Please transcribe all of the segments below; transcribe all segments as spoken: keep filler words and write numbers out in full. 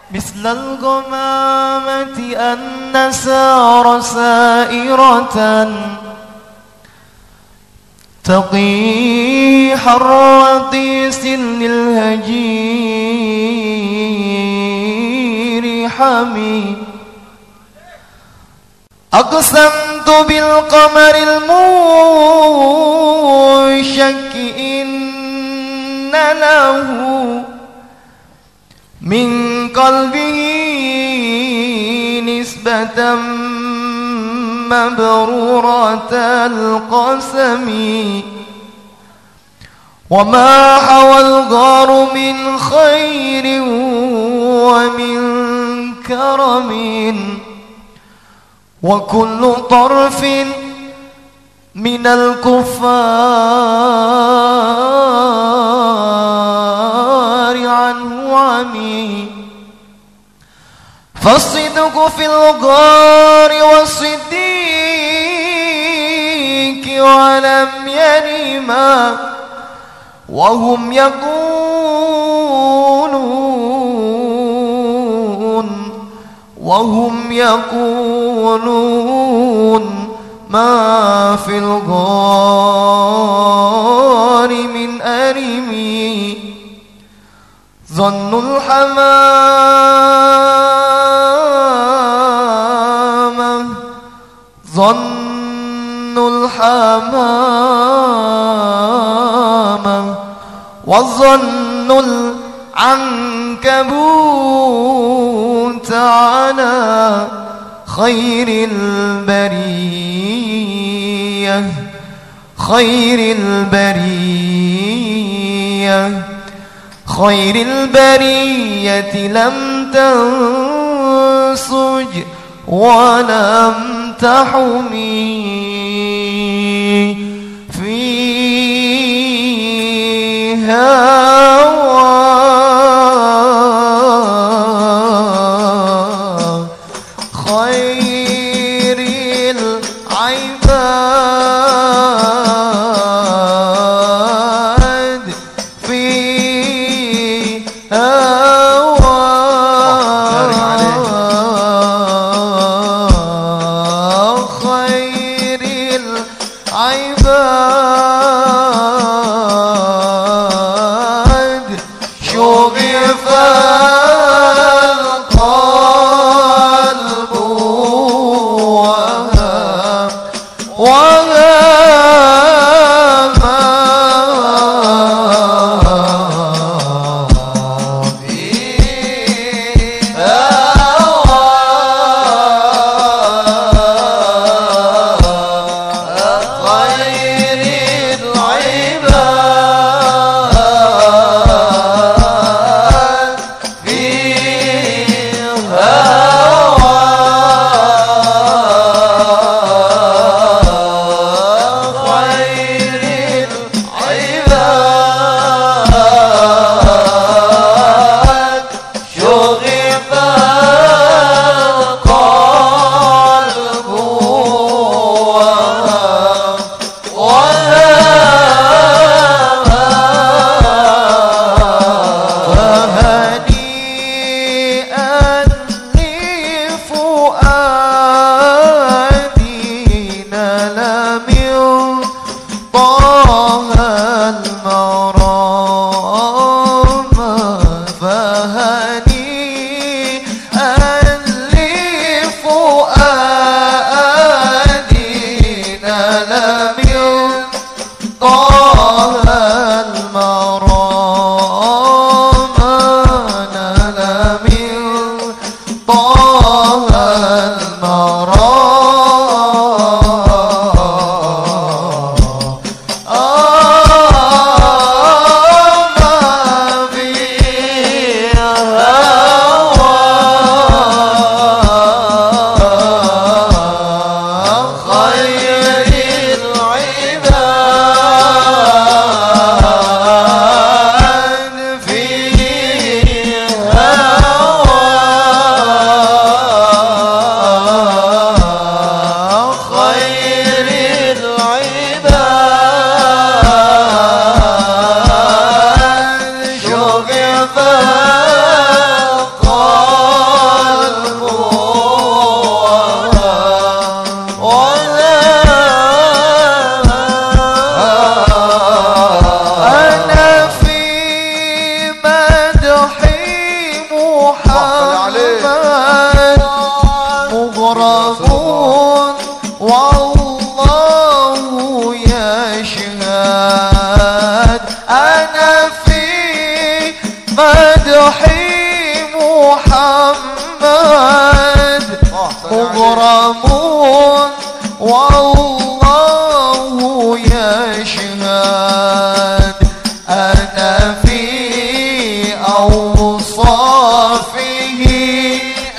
مثل الغمامة أن سار سائرة تقي حر وطيس للهجير حمي. أقسمت بالقمر المنشق إن له من قلبه نسبة مبرورة القسم. وما حوى الغار من خير ومن كرم وكل طرف من الكفار عنه عمي. فالصدق في الغار والصديق ولم يرما وهم يقولون وهم يقولون ما في الغار من أرمي. ظن الحمامة ظن الحمامة والظن العنكبوت على خير البرية خير البرية خير البرية لم تنسج ولم تحمي فيها خير العباد فيها خير العباد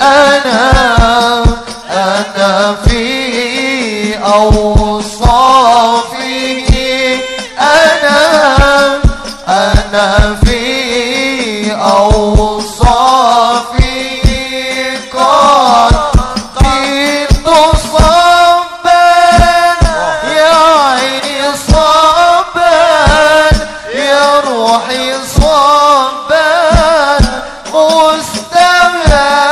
أنا أنا في أوصافه أنا أنا في أوصافه قد قيت صبا يا عيني صبا يا روحي صبا مستغرب